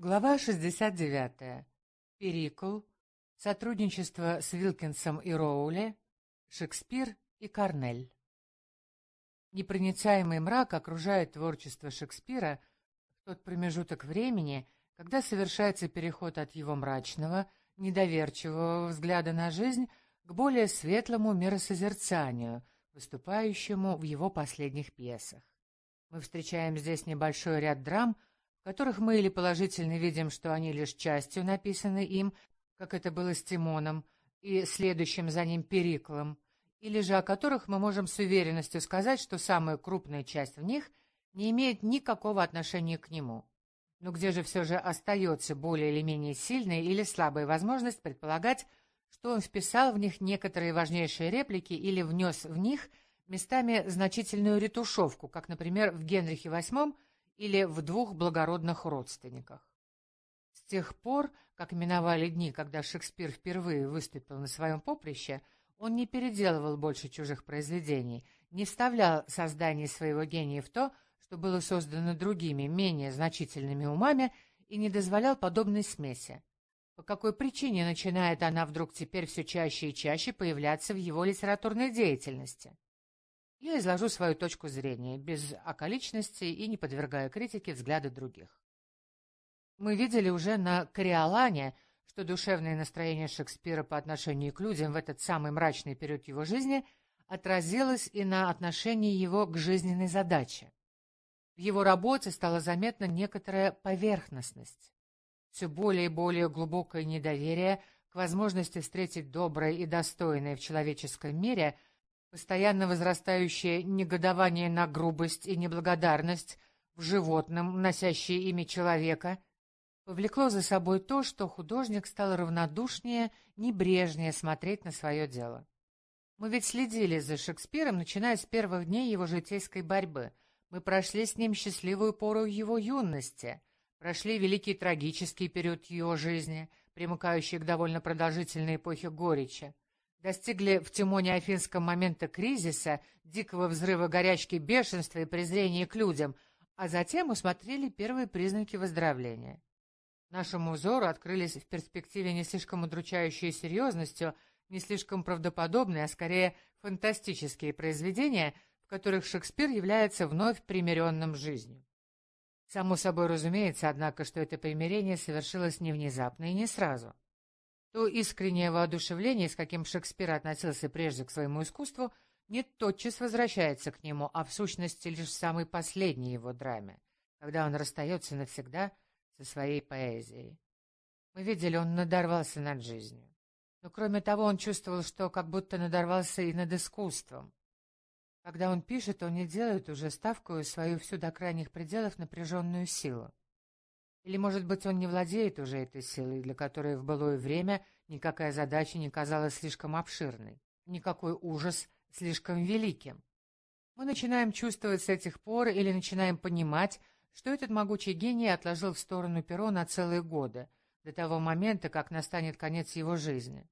Глава 69. Перикл. Сотрудничество с Вилкинсом и Роули. Шекспир и Корнель. Непроницаемый мрак окружает творчество Шекспира в тот промежуток времени, когда совершается переход от его мрачного, недоверчивого взгляда на жизнь к более светлому миросозерцанию, выступающему в его последних пьесах. Мы встречаем здесь небольшой ряд драм, в которых мы или положительно видим, что они лишь частью написаны им, как это было с Тимоном и следующим за ним Периклом, или же о которых мы можем с уверенностью сказать, что самая крупная часть в них не имеет никакого отношения к нему. Но где же все же остается более или менее сильная или слабая возможность предполагать, что он вписал в них некоторые важнейшие реплики или внес в них местами значительную ретушевку, как, например, в Генрихе VIII или в двух благородных родственниках. С тех пор, как миновали дни, когда Шекспир впервые выступил на своем поприще, он не переделывал больше чужих произведений, не вставлял создание своего гения в то, что было создано другими, менее значительными умами, и не дозволял подобной смеси. По какой причине начинает она вдруг теперь все чаще и чаще появляться в его литературной деятельности? Я изложу свою точку зрения, без околичностей и не подвергая критике взгляды других. Мы видели уже на «Кориолане», что душевное настроение Шекспира по отношению к людям в этот самый мрачный период его жизни отразилось и на отношении его к жизненной задаче. В его работе стала заметна некоторая поверхностность, все более и более глубокое недоверие к возможности встретить доброе и достойное в человеческом мире, постоянно возрастающее негодование на грубость и неблагодарность в животном, носящее имя человека, повлекло за собой то, что художник стал равнодушнее, небрежнее смотреть на свое дело. Мы ведь следили за Шекспиром, начиная с первых дней его житейской борьбы. Мы прошли с ним счастливую пору его юности, прошли великий трагический период его жизни, примыкающий к довольно продолжительной эпохе горечи, достигли в Тимоне Афинском момента кризиса, дикого взрыва горячки, бешенства и презрения к людям, а затем усмотрели первые признаки выздоровления. Нашему взору открылись в перспективе не слишком удручающей серьезностью, не слишком правдоподобные, а скорее фантастические произведения, в которых Шекспир является вновь примиренным с жизнью. Само собой разумеется, однако, что это примирение совершилось не внезапно и не сразу. То искреннее воодушевление, с каким Шекспир относился прежде к своему искусству, не тотчас возвращается к нему, а в сущности лишь в самой последней его драме, когда он расстается навсегда со своей поэзией. Мы видели, он надорвался над жизнью. Но кроме того, он чувствовал, что как будто надорвался и над искусством. Когда он пишет, он не делает уже ставку свою всю до крайних пределов напряженную силу. Или, может быть, он не владеет уже этой силой, для которой в былое время никакая задача не казалась слишком обширной, никакой ужас слишком великим. Мы начинаем чувствовать с этих пор или начинаем понимать, что этот могучий гений отложил в сторону перо на целые годы, до того момента, как настанет конец его жизни.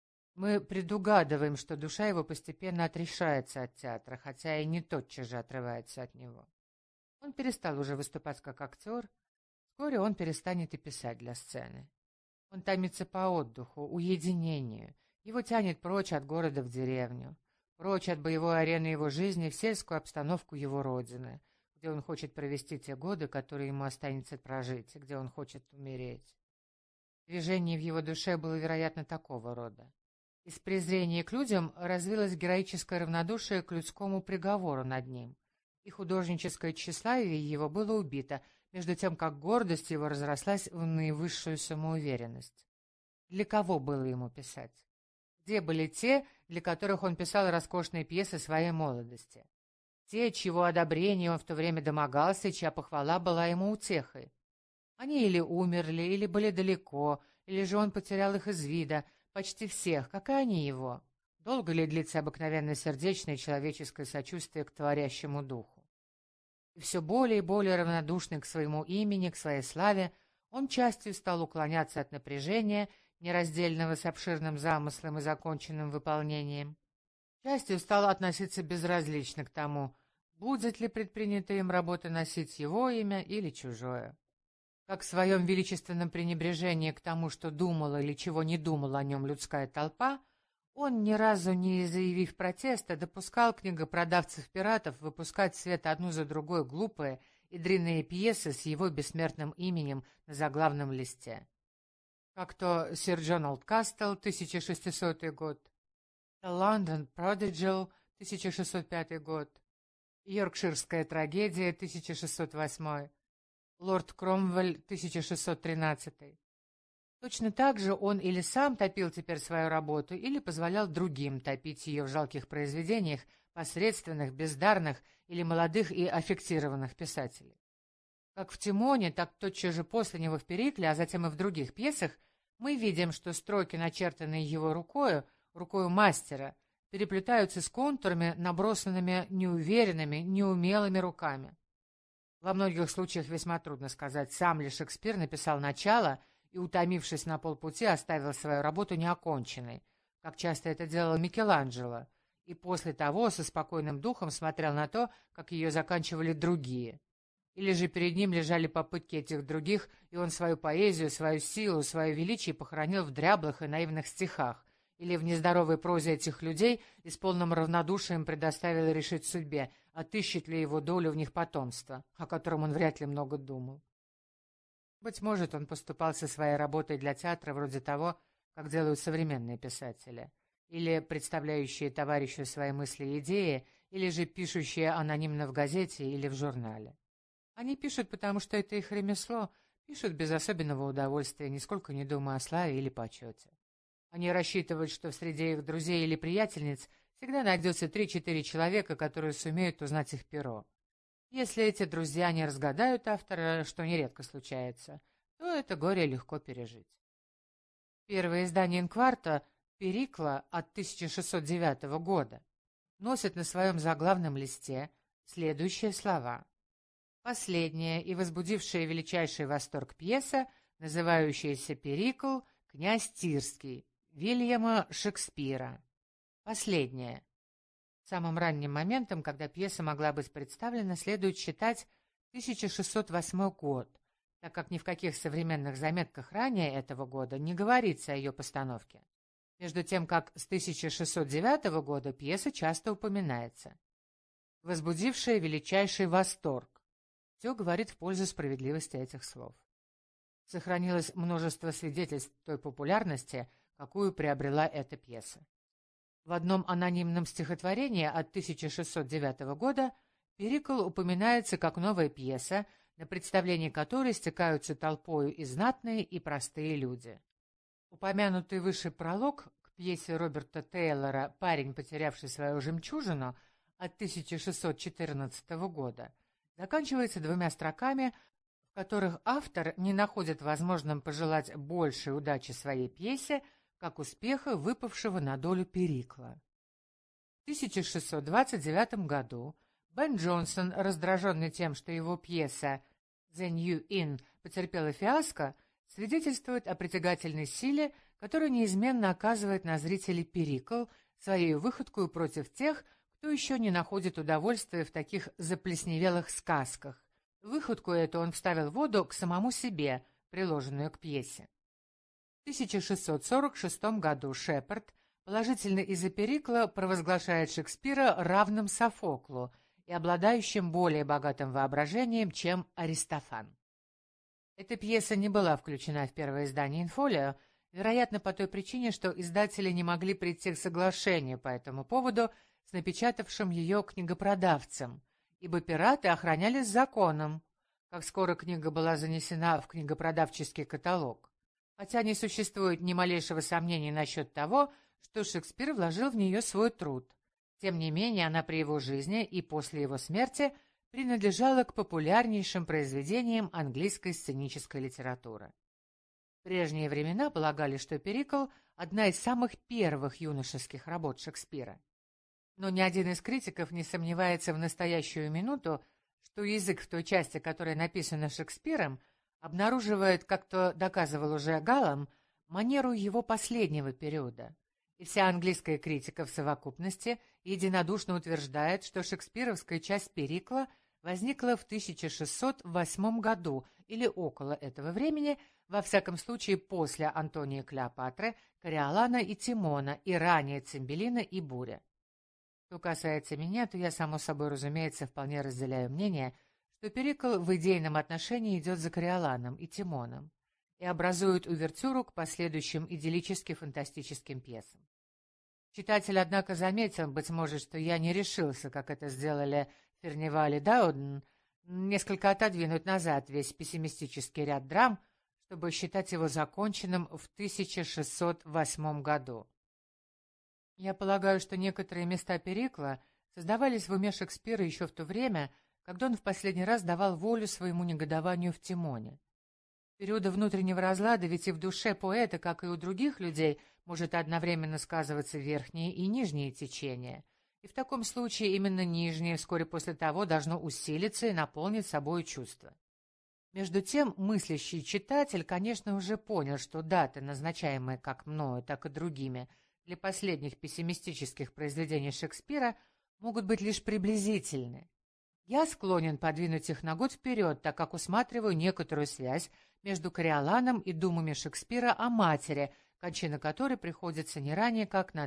Мы предугадываем, что душа его постепенно отрешается от театра, хотя и не тотчас же отрывается от него. Он перестал уже выступать как актер. Вскоре он перестанет и писать для сцены. Он томится по отдыху, уединению. Его тянет прочь от города в деревню, прочь от боевой арены его жизни в сельскую обстановку его родины, где он хочет провести те годы, которые ему останется прожить, и где он хочет умереть. Движение в его душе было, вероятно, такого рода. Из презрения к людям развилось героическое равнодушие к людскому приговору над ним, и художническое тщеславие его было убито, между тем, как гордость его разрослась в наивысшую самоуверенность. Для кого было ему писать? Где были те, для которых он писал роскошные пьесы своей молодости? Те, чьего одобрения он в то время домогался, и чья похвала была ему утехой? Они или умерли, или были далеко, или же он потерял их из вида, почти всех, как и они его. Долго ли длится обыкновенное сердечное человеческое сочувствие к творящему духу? И все более и более равнодушный к своему имени, к своей славе, он частью стал уклоняться от напряжения, нераздельного с обширным замыслом и законченным выполнением. Частью стал относиться безразлично к тому, будет ли предпринятая им работа носить его имя или чужое. как в своем величественном пренебрежении к тому, что думала или чего не думала о нем людская толпа, он, ни разу не заявив протеста, допускал книгопродавцев-пиратов выпускать в свет одну за другой глупые и дрянные пьесы с его бессмертным именем на заглавном листе. Как то «Сир Джон Олдкастл», 1600 год, «The London Prodigal», 1605 год, «Йоркширская трагедия», 1608, «Лорд Кромвель», 1613. Точно так же он или сам топил теперь свою работу, или позволял другим топить ее в жалких произведениях посредственных, бездарных или молодых и аффектированных писателей. Как в «Тимоне», так тотчас же после него в «Перикле», а затем и в других пьесах, мы видим, что строки, начертанные его рукою мастера, переплетаются с контурами, набросанными неуверенными, неумелыми руками. Во многих случаях весьма трудно сказать, сам ли Шекспир написал начало и, утомившись на полпути, оставил свою работу неоконченной, как часто это делал Микеланджело, и после того со спокойным духом смотрел на то, как ее заканчивали другие. Или же перед ним лежали попытки этих других, и он свою поэзию, свою силу, свое величие похоронил в дряблых и наивных стихах, или в нездоровой прозе этих людей и с полным равнодушием предоставил решить судьбе, отыщет ли его долю в них потомство, о котором он вряд ли много думал. Быть может, он поступал со своей работой для театра вроде того, как делают современные писатели, или представляющие товарищу свои мысли и идеи, или же пишущие анонимно в газете или в журнале. Они пишут, потому что это их ремесло, пишут без особенного удовольствия, нисколько не думая о славе или почете. Они рассчитывают, что в среде их друзей или приятельниц всегда найдется 3-4 человека, которые сумеют узнать их перо. Если эти друзья не разгадают автора, что нередко случается, то это горе легко пережить. Первое издание «Инкварта» «Перикла» от 1609 года носит на своем заглавном листе следующие слова. Последняя и возбудившая величайший восторг пьеса, называющаяся «Перикл», «Князь Тирский», Вильяма Шекспира. Последняя. Самым ранним моментом, когда пьеса могла быть представлена, следует считать 1608 год, так как ни в каких современных заметках ранее этого года не говорится о ее постановке. Между тем, как с 1609 года пьеса часто упоминается. Возбудившая величайший восторг. Все говорит в пользу справедливости этих слов. Сохранилось множество свидетельств той популярности, какую приобрела эта пьеса. В одном анонимном стихотворении от 1609 года «Перикл» упоминается как новая пьеса, на представлении которой стекаются толпою и знатные, и простые люди. Упомянутый выше пролог к пьесе Роберта Тейлора «Парень, потерявший свою жемчужину» от 1614 года заканчивается 2 строками, в которых автор не находит возможным пожелать большей удачи своей пьесе, как успеха, выпавшего на долю Перикла. В 1629 году Бен Джонсон, раздраженный тем, что его пьеса «The New Inn» потерпела фиаско, свидетельствует о притягательной силе, которую неизменно оказывает на зрителей Перикл, своей выходкой против тех, кто еще не находит удовольствия в таких заплесневелых сказках. Выходку эту он вставил в воду к самому себе, приложенную к пьесе. В 1646 году Шепард положительно из-за Перикла провозглашает Шекспира равным Софоклу и обладающим более богатым воображением, чем Аристофан. Эта пьеса не была включена в первое издание «Инфолио», вероятно, по той причине, что издатели не могли прийти к соглашению по этому поводу с напечатавшим ее книгопродавцем, ибо пираты охранялись законом, как скоро книга была занесена в книгопродавческий каталог. Хотя не существует ни малейшего сомнения насчет того, что Шекспир вложил в нее свой труд. Тем не менее, она при его жизни и после его смерти принадлежала к популярнейшим произведениям английской сценической литературы. В прежние времена полагали, что «Перикл» — одна из самых первых юношеских работ Шекспира. Но ни один из критиков не сомневается в настоящую минуту, что язык в той части, которая написана Шекспиром, обнаруживает, как то доказывал уже Галлам, манеру его последнего периода. И вся английская критика в совокупности единодушно утверждает, что шекспировская часть «Перикла» возникла в 1608 году или около этого времени, во всяком случае после Антония и Клеопатры, Кориолана и Тимона и ранее Цимбелина и Буря. Что касается меня, то я, само собой разумеется, вполне разделяю мнение, что Перикл в идейном отношении идет за Кориоланом и Тимоном и образует увертюру к последующим идиллически-фантастическим пьесам. Читатель, однако, заметил, быть может, что я не решился, как это сделали Ферниваль и Дауден, несколько отодвинуть назад весь пессимистический ряд драм, чтобы считать его законченным в 1608 году. Я полагаю, что некоторые места Перикла создавались в уме Шекспира еще в то время, когда он в последний раз давал волю своему негодованию в Тимоне. В периоды внутреннего разлада ведь и в душе поэта, как и у других людей, может одновременно сказываться верхние и нижние течения, и в таком случае именно нижнее вскоре после того должно усилиться и наполнить собой чувства. Между тем, мыслящий читатель, конечно, уже понял, что даты, назначаемые как мною, так и другими, для последних пессимистических произведений Шекспира, могут быть лишь приблизительны. Я склонен подвинуть их на год вперед, так как усматриваю некоторую связь между Кориоланом и думами Шекспира о матери, кончина которой приходится не ранее, как на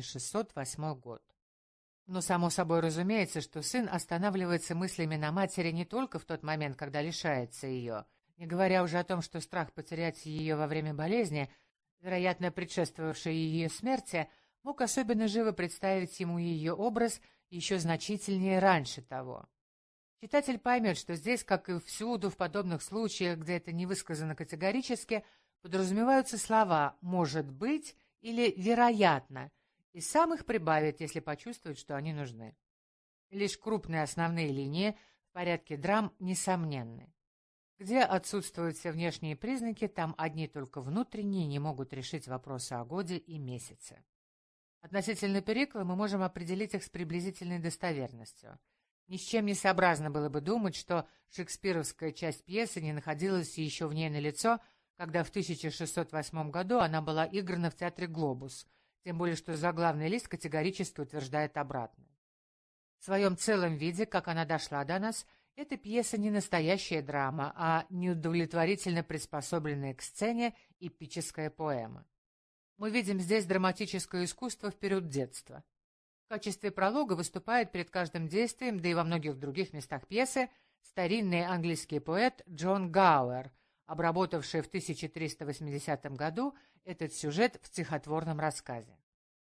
1608 год. Но само собой разумеется, что сын останавливается мыслями на матери не только в тот момент, когда лишается ее, не говоря уже о том, что страх потерять ее во время болезни, вероятно, предшествовавшей ее смерти, мог особенно живо представить ему ее образ еще значительнее раньше того. Читатель поймет, что здесь, как и всюду в подобных случаях, где это не высказано категорически, подразумеваются слова «может быть» или «вероятно», и сам их прибавит, если почувствует, что они нужны. Лишь крупные основные линии в порядке драм несомненны. Где отсутствуют все внешние признаки, там одни только внутренние не могут решить вопросы о годе и месяце. Относительно Перикла мы можем определить их с приблизительной достоверностью. Ни с чем не сообразно было бы думать, что шекспировская часть пьесы не находилась еще в ней налицо, когда в 1608 году она была играна в театре «Глобус», тем более что заглавный лист категорически утверждает обратное. В своем целом виде, как она дошла до нас, эта пьеса не настоящая драма, а неудовлетворительно приспособленная к сцене эпическая поэма. Мы видим здесь драматическое искусство в период детства. В качестве пролога выступает перед каждым действием, да и во многих других местах пьесы, старинный английский поэт Джон Гауэр, обработавший в 1380 году этот сюжет в стихотворном рассказе.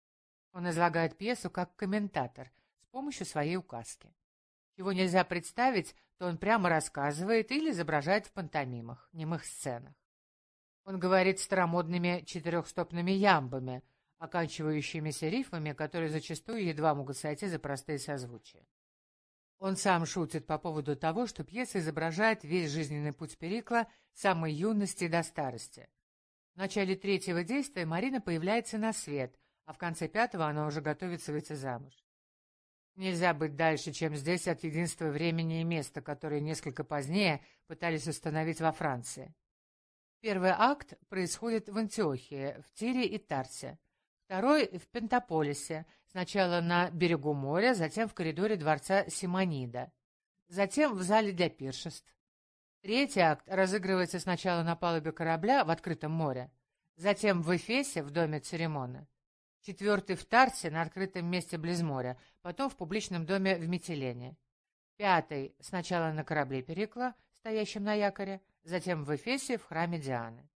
Он излагает пьесу как комментатор с помощью своей указки. Чего нельзя представить, то он прямо рассказывает или изображает в пантомимах, немых сценах. Он говорит старомодными четырехстопными ямбами, оканчивающимися рифмами, которые зачастую едва могут сойти за простые созвучия. Он сам шутит по поводу того, что пьеса изображает весь жизненный путь Перикла с самой юности до старости. В начале третьего действия Марина появляется на свет, а в конце пятого она уже готовится выйти замуж. Нельзя быть дальше, чем здесь, от единства времени и места, которые несколько позднее пытались установить во Франции. Первый акт происходит в Антиохии, в Тире и Тарсе. Второй — в Пентаполисе, сначала на берегу моря, затем в коридоре дворца Симонида, затем в зале для пиршеств. Третий акт разыгрывается сначала на палубе корабля в открытом море, затем в Эфесе, в доме Церемона. Четвертый в Тарсе, на открытом месте близ моря, потом в публичном доме в Митилене. Пятый сначала на корабле Перикла, стоящем на якоре, затем в Эфесе, в храме Дианы.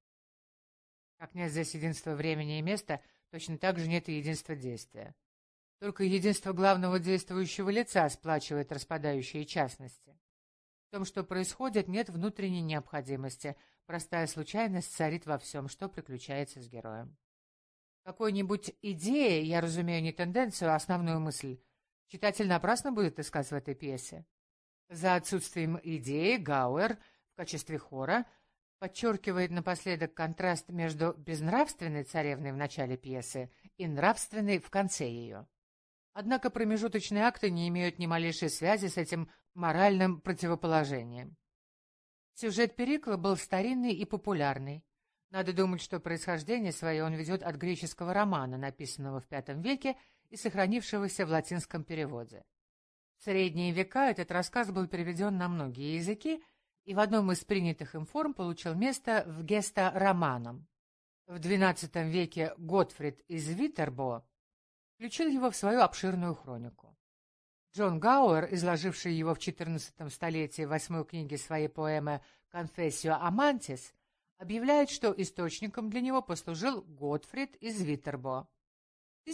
Как нет здесь единства времени и места, точно так же нет и единства действия. Только единство главного действующего лица сплачивает распадающие частности. В том, что происходит, нет внутренней необходимости, простая случайность царит во всем, что приключается с героем. Какой-нибудь идеи, я разумею не тенденцию, а основную мысль, читатель напрасно будет искать в этой пьесе. За отсутствием идеи Гауэр в качестве хора подчеркивает напоследок контраст между безнравственной царевной в начале пьесы и нравственной в конце ее. Однако промежуточные акты не имеют ни малейшей связи с этим моральным противоположением. Сюжет Перикла был старинный и популярный. Надо думать, что происхождение свое он ведет от греческого романа, написанного в V веке и сохранившегося в латинском переводе. В средние века этот рассказ был переведен на многие языки и в одном из принятых им форм получил место в Геста-романом. В XII веке Готфрид из Витербо включил его в свою обширную хронику. Джон Гауэр, изложивший его в XIV столетии в 8 книге своей поэмы «Confessio Amantis», объявляет, что источником для него послужил Готфрид из Витербо. В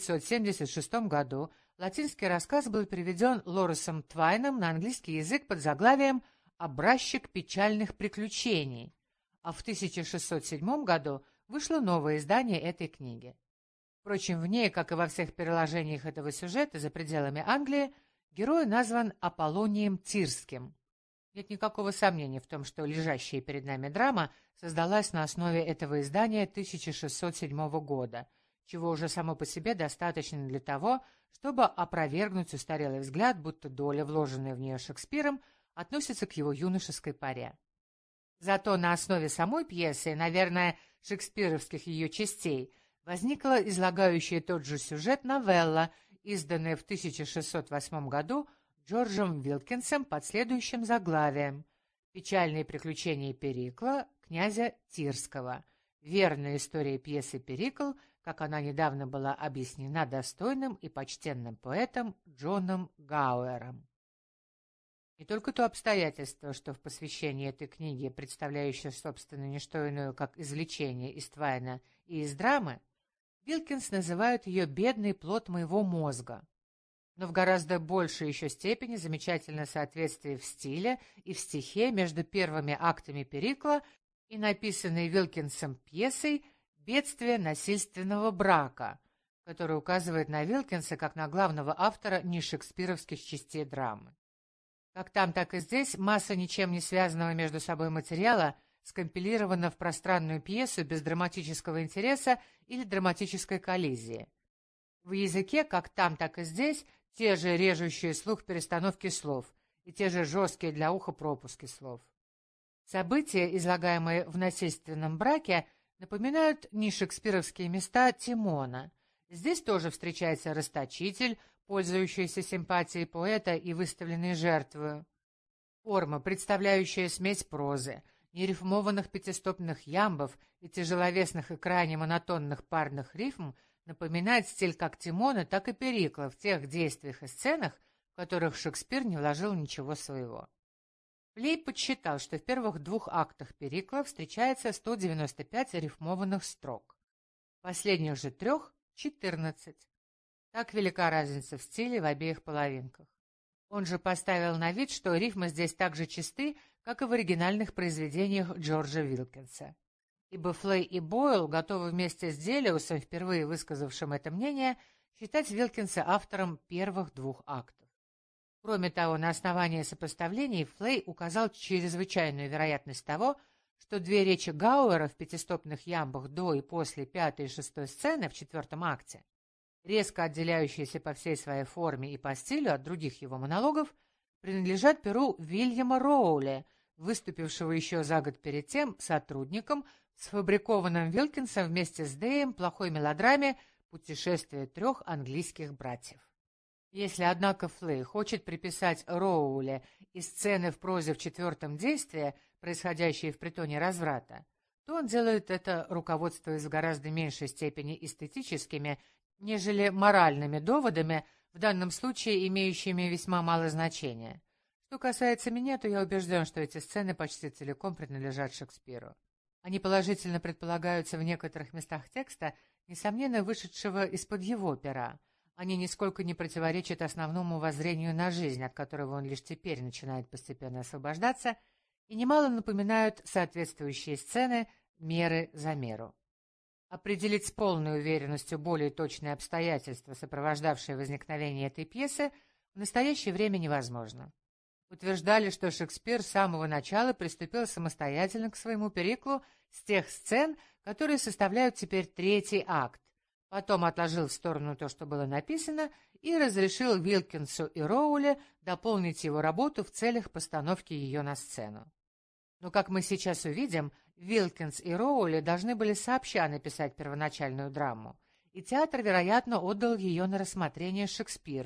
1576 году латинский рассказ был переведен Лоресом Твайном на английский язык под заглавием «Образчик печальных приключений», а в 1607 году вышло новое издание этой книги. Впрочем, в ней, как и во всех переложениях этого сюжета за пределами Англии, герой назван Аполлонием Тирским. Нет никакого сомнения в том, что лежащая перед нами драма создалась на основе этого издания 1607 года, чего уже само по себе достаточно для того, чтобы опровергнуть устарелый взгляд, будто доля, вложенная в нее Шекспиром, относится к его юношеской поре. Зато на основе самой пьесы, наверное, шекспировских ее частей, возникла излагающая тот же сюжет новелла, изданная в 1608 году Джорджем Вилкинсом под следующим заглавием «Печальные приключения Перикла, князя Тирского. Верная история пьесы «Перикл», как она недавно была объяснена достойным и почтенным поэтом Джоном Гауэром». Не только то обстоятельство, что в посвящении этой книги, представляющей, собственно, не что иное, как извлечение из Твайна и из драмы, Вилкинс называет ее «бедный плод моего мозга», но в гораздо большей еще степени замечательное соответствие в стиле и в стихе между первыми актами Перикла и написанной Вилкинсом пьесой «Бедствие насильственного брака», которая указывает на Вилкинса как на главного автора нешекспировских частей драмы. Как там, так и здесь масса ничем не связанного между собой материала скомпилирована в пространную пьесу без драматического интереса или драматической коллизии. В языке, как там, так и здесь, те же режущие слух перестановки слов и те же жесткие для уха пропуски слов. События, излагаемые в насильственном браке, напоминают нешекспировские места Тимона. Здесь тоже встречается расточитель, пользующийся симпатией поэта и выставленный жертвою. Форма, представляющая смесь прозы, нерифмованных пятистопных ямбов и тяжеловесных и крайне монотонных парных рифм, напоминает стиль как Тимона, так и Перикла в тех действиях и сценах, в которых Шекспир не вложил ничего своего. Плей подсчитал, что в первых 2 актах Перикла встречается 195 рифмованных строк, в последних же 3 — 14. Так велика разница в стиле в обеих половинках. Он же поставил на вид, что рифмы здесь так же чисты, как и в оригинальных произведениях Джорджа Вилкинса. Ибо Флей и Бойл готовы вместе с Делиусом, впервые высказавшим это мнение, считать Вилкинса автором первых 2 актов. Кроме того, на основании сопоставлений Флей указал чрезвычайную вероятность того, что 2 речи Гауэра в пятистопных ямбах до и после 5-й и 6-й сцены в 4-м акте, резко отделяющиеся по всей своей форме и по стилю от других его монологов, принадлежат перу Вильяма Роули, выступившего еще за год перед тем сотрудником в сфабрикованном Вилкинсом вместе с Дэем плохой мелодраме «Путешествие 3 английских братьев». Если, однако, Флей хочет приписать Роуле и сцены в прозе в 4-м действии, происходящие в притоне разврата, то он делает это, руководствуясь в гораздо меньшей степени эстетическими, нежели моральными доводами, в данном случае имеющими весьма мало значения. Что касается меня, то я убежден, что эти сцены почти целиком принадлежат Шекспиру. Они положительно предполагаются в некоторых местах текста, несомненно, вышедшего из-под его пера. Они нисколько не противоречат основному воззрению на жизнь, от которого он лишь теперь начинает постепенно освобождаться, и немало напоминают соответствующие сцены «Меры за меру». Определить с полной уверенностью более точные обстоятельства, сопровождавшие возникновение этой пьесы, в настоящее время невозможно. Утверждали, что Шекспир с самого начала приступил самостоятельно к своему Периклу с тех сцен, которые составляют теперь 3-й акт, потом отложил в сторону то, что было написано, и разрешил Вилкинсу и Роуле дополнить его работу в целях постановки ее на сцену. Но, как мы сейчас увидим, Вилкинс и Роули должны были сообща написать первоначальную драму, и театр, вероятно, отдал ее на рассмотрение Шекспиру,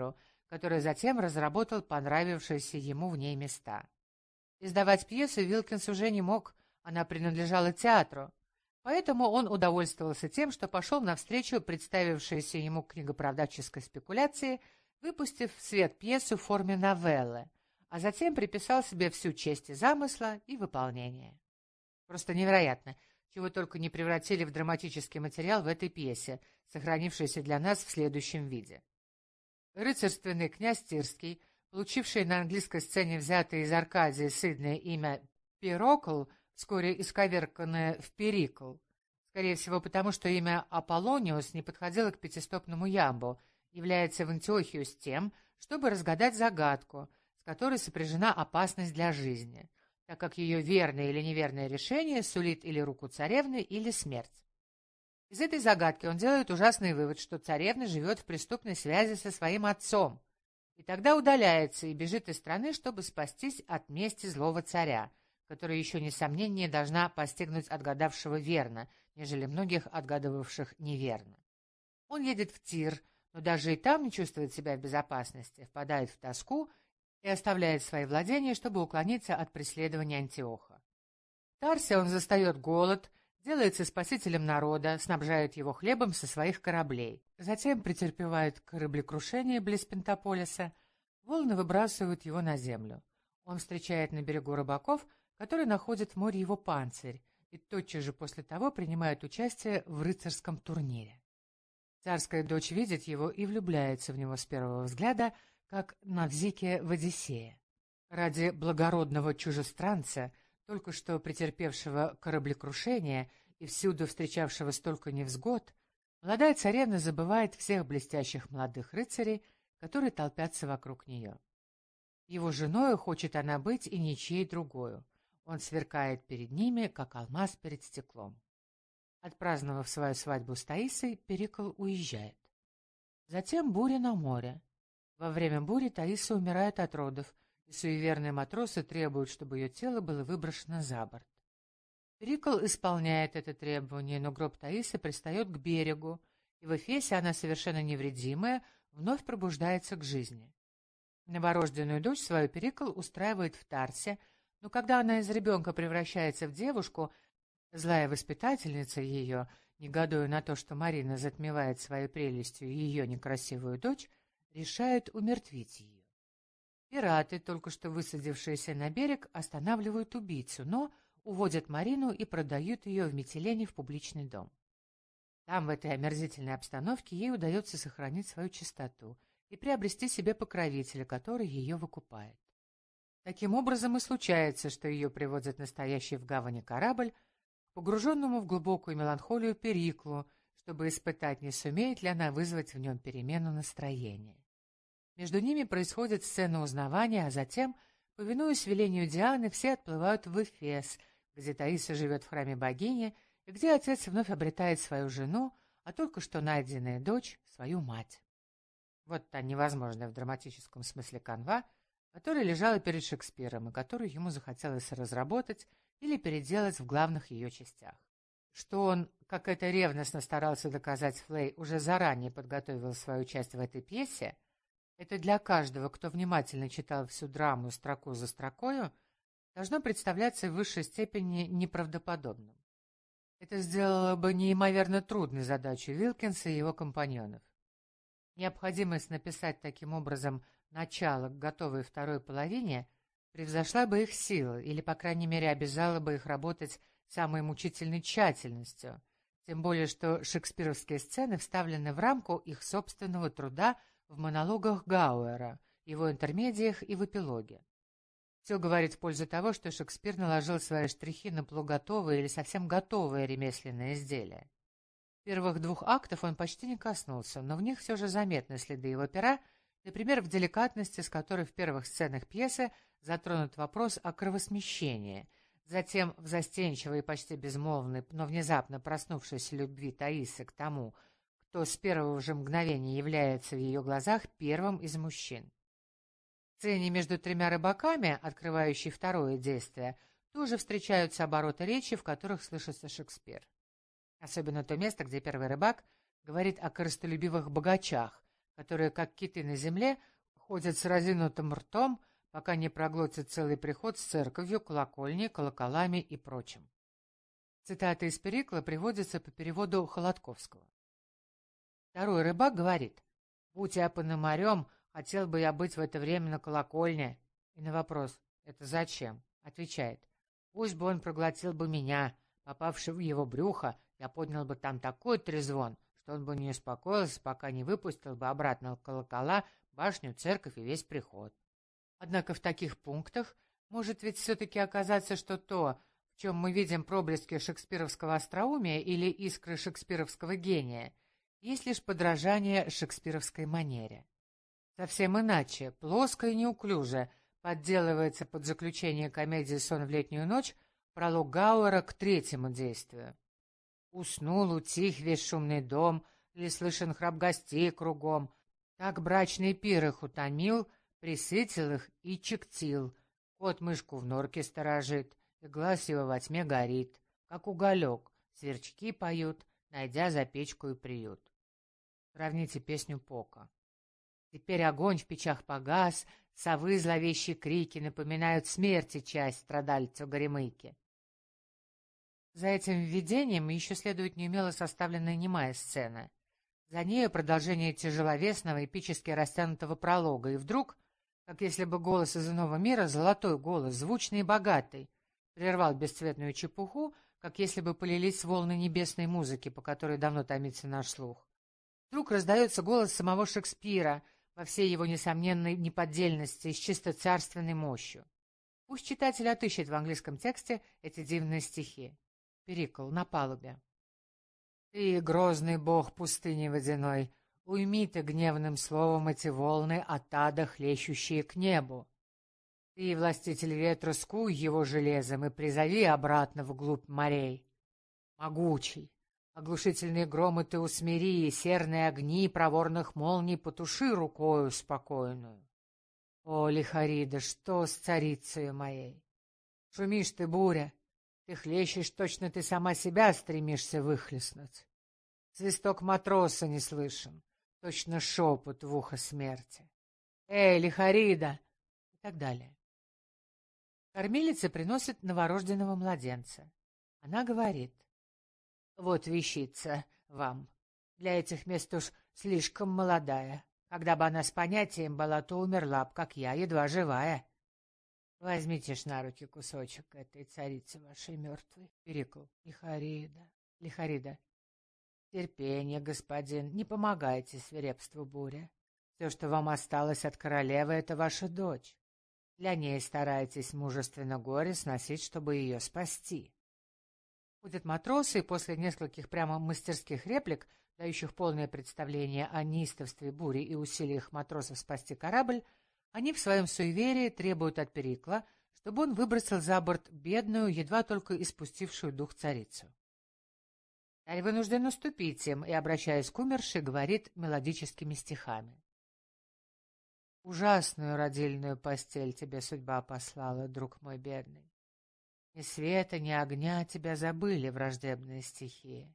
который затем разработал понравившиеся ему в ней места. Издавать пьесу Вилкинс уже не мог, она принадлежала театру, поэтому он удовольствовался тем, что пошел навстречу представившейся ему книгоправдательской спекуляции, выпустив в свет пьесу в форме новеллы, а затем приписал себе всю честь и замысла, и выполнение. Просто невероятно, чего только не превратили в драматический материал в этой пьесе, сохранившейся для нас в следующем виде. Рыцарственный князь Тирский, получивший на английской сцене взятое из Аркадии сытное имя Пирокл, вскоре исковерканное в Перикл, скорее всего потому, что имя Аполлониус не подходило к пятистопному ямбу, является в Антиохию с тем, чтобы разгадать загадку, с которой сопряжена опасность для жизни, так как ее верное или неверное решение сулит или руку царевны, или смерть. Из этой загадки он делает ужасный вывод, что царевна живет в преступной связи со своим отцом, и тогда удаляется и бежит из страны, чтобы спастись от мести злого царя, которая еще несомненнее должна постигнуть отгадавшего верно, нежели многих отгадывавших неверно. Он едет в Тир, но даже и там не чувствует себя в безопасности, впадает в тоску и оставляет свои владения, чтобы уклониться от преследования Антиоха. В Тарсе он застает голод, делается спасителем народа, снабжает его хлебом со своих кораблей. Затем претерпевает кораблекрушение близ Пентаполиса, волны выбрасывают его на землю. Он встречает на берегу рыбаков, которые находят в море его панцирь, и тотчас же после того принимает участие в рыцарском турнире. Царская дочь видит его и влюбляется в него с первого взгляда, как Навзике в Одиссее. Ради благородного чужестранца, только что претерпевшего кораблекрушение и всюду встречавшего столько невзгод, молодая царевна забывает всех блестящих молодых рыцарей, которые толпятся вокруг нее. Его женою хочет она быть и ничьей другою. Он сверкает перед ними, как алмаз перед стеклом. Отпраздновав свою свадьбу с Таисой, Перикл уезжает. Затем буря на море. Во время бури Таиса умирает от родов, и суеверные матросы требуют, чтобы ее тело было выброшено за борт. Перикл исполняет это требование, но гроб Таисы пристает к берегу, и в Эфесе она, совершенно невредимая, вновь пробуждается к жизни. Новорожденную дочь свою Перикл устраивает в Тарсе, но когда она из ребенка превращается в девушку, злая воспитательница ее, негодуя на то, что Марина затмевает своей прелестью ее некрасивую дочь, решает умертвить ее. Пираты, только что высадившиеся на берег, останавливают убийцу, но уводят Марину и продают ее в Митилене в публичный дом. Там, в этой омерзительной обстановке, ей удается сохранить свою чистоту и приобрести себе покровителя, который ее выкупает. Таким образом и случается, что ее приводят настоящий в гавани корабль, к погруженному в глубокую меланхолию Периклу, чтобы испытать, не сумеет ли она вызвать в нем перемену настроения. Между ними происходит сцена узнавания, а затем, повинуясь велению Дианы, все отплывают в Эфес, где Таиса живет в храме богини, и где отец вновь обретает свою жену, а только что найденная дочь — свою мать. Вот та невозможная в драматическом смысле канва, которая лежала перед Шекспиром и которую ему захотелось разработать или переделать в главных ее частях. Что он, как это ревностно старался доказать Флей, уже заранее подготовил свою часть в этой пьесе, это для каждого, кто внимательно читал всю драму строку за строкою, должно представляться в высшей степени неправдоподобным. Это сделало бы неимоверно трудной задачу Вилкинса и его компаньонов. Необходимость написать таким образом начало к готовой второй половине превзошла бы их силы, или, по крайней мере, обязала бы их работать самой мучительной тщательностью, тем более что шекспировские сцены вставлены в рамку их собственного труда в монологах Гауэра, его интермедиях и в эпилоге. Все говорит в пользу того, что Шекспир наложил свои штрихи на полуготовое или совсем готовое ремесленное изделие. Первых двух актов он почти не коснулся, но в них все же заметны следы его пера, например, в деликатности, с которой в первых сценах пьесы затронут вопрос о кровосмещении, затем в застенчивой и почти безмолвной, но внезапно проснувшейся любви Таисы к тому, кто с первого же мгновения является в ее глазах первым из мужчин. В сцене между тремя рыбаками, открывающей второе действие, тоже встречаются обороты речи, в которых слышится Шекспир. Особенно то место, где первый рыбак говорит о корыстолюбивых богачах, которые, как киты на земле, ходят с разинутым ртом, пока не проглотят целый приход с церковью, колокольней, колоколами и прочим. Цитата из Перикла приводится по переводу Холодковского. Второй рыбак говорит: «Будь я пономарем, хотел бы я быть в это время на колокольне». И на вопрос: «Это зачем?» отвечает: «Пусть бы он проглотил бы меня, попавший в его брюхо, я поднял бы там такой трезвон, что он бы не успокоился, пока не выпустил бы обратно колокола, башню, церковь и весь приход». Однако в таких пунктах может ведь все-таки оказаться, что то, в чем мы видим проблески шекспировского остроумия или искры шекспировского гения, есть лишь подражание шекспировской манере. Совсем иначе, плоско и неуклюже, подделывается под заключение комедии «Сон в летнюю ночь» пролог Гауэра к третьему действию. Уснул, утих весь шумный дом, ли слышен храп гостей кругом. Так брачный пир их утомил, присытил их и чектил. Кот мышку в норке сторожит, и глаз его во тьме горит, как уголек, сверчки поют, найдя за печку и приют. Сравните песню Пока. Теперь огонь в печах погас, совы зловещие крики напоминают смерти часть страдальцу Горемыки. За этим введением еще следует неумело составленная немая сцена. За нею продолжение тяжеловесного, эпически растянутого пролога, и вдруг, как если бы голос из иного мира, золотой голос, звучный и богатый, прервал бесцветную чепуху, как если бы полились волны небесной музыки, по которой давно томится наш слух. Вдруг раздается голос самого Шекспира во всей его несомненной неподдельности и с чисто царственной мощью. Пусть читатель отыщет в английском тексте эти дивные стихи. Перикл на палубе. «Ты, грозный бог пустыни водяной, уйми ты гневным словом эти волны от ада, хлещущие к небу. Ты, властитель ветра, скуй его железом и призови обратно вглубь морей. Могучий, оглушительные громы ты усмири, и серные огни проворных молний потуши рукою спокойную. О, Лихарида, что с царицею моей? Шумишь ты, буря, ты хлещешь, точно ты сама себя стремишься выхлестнуть. Свисток матроса не слышен, точно шепот в ухо смерти. Эй, Лихарида! И так далее. Кормилица приносит новорожденного младенца. Она говорит: «Вот вещица вам. Для этих мест уж слишком молодая. Когда бы она с понятием была, то умерла б, как я, едва живая. Возьмите ж на руки кусочек этой царицы вашей мертвой». Перикл. Лихарида. Терпение, господин, не помогайте свирепству буря. Все, что вам осталось от королевы, — это ваша дочь. Для ней старайтесь мужественно горе сносить, чтобы ее спасти. Ходят матросы, и после нескольких прямо мастерских реплик, дающих полное представление о неистовстве бури и усилиях матросов спасти корабль, они в своем суеверии требуют от Перикла, чтобы он выбросил за борт бедную, едва только испустившую дух царицу. Царь вынужден уступить им и, обращаясь к умершей, говорит мелодическими стихами. «Ужасную родильную постель тебе судьба послала, друг мой бедный. Ни света, ни огня тебя забыли враждебные стихии.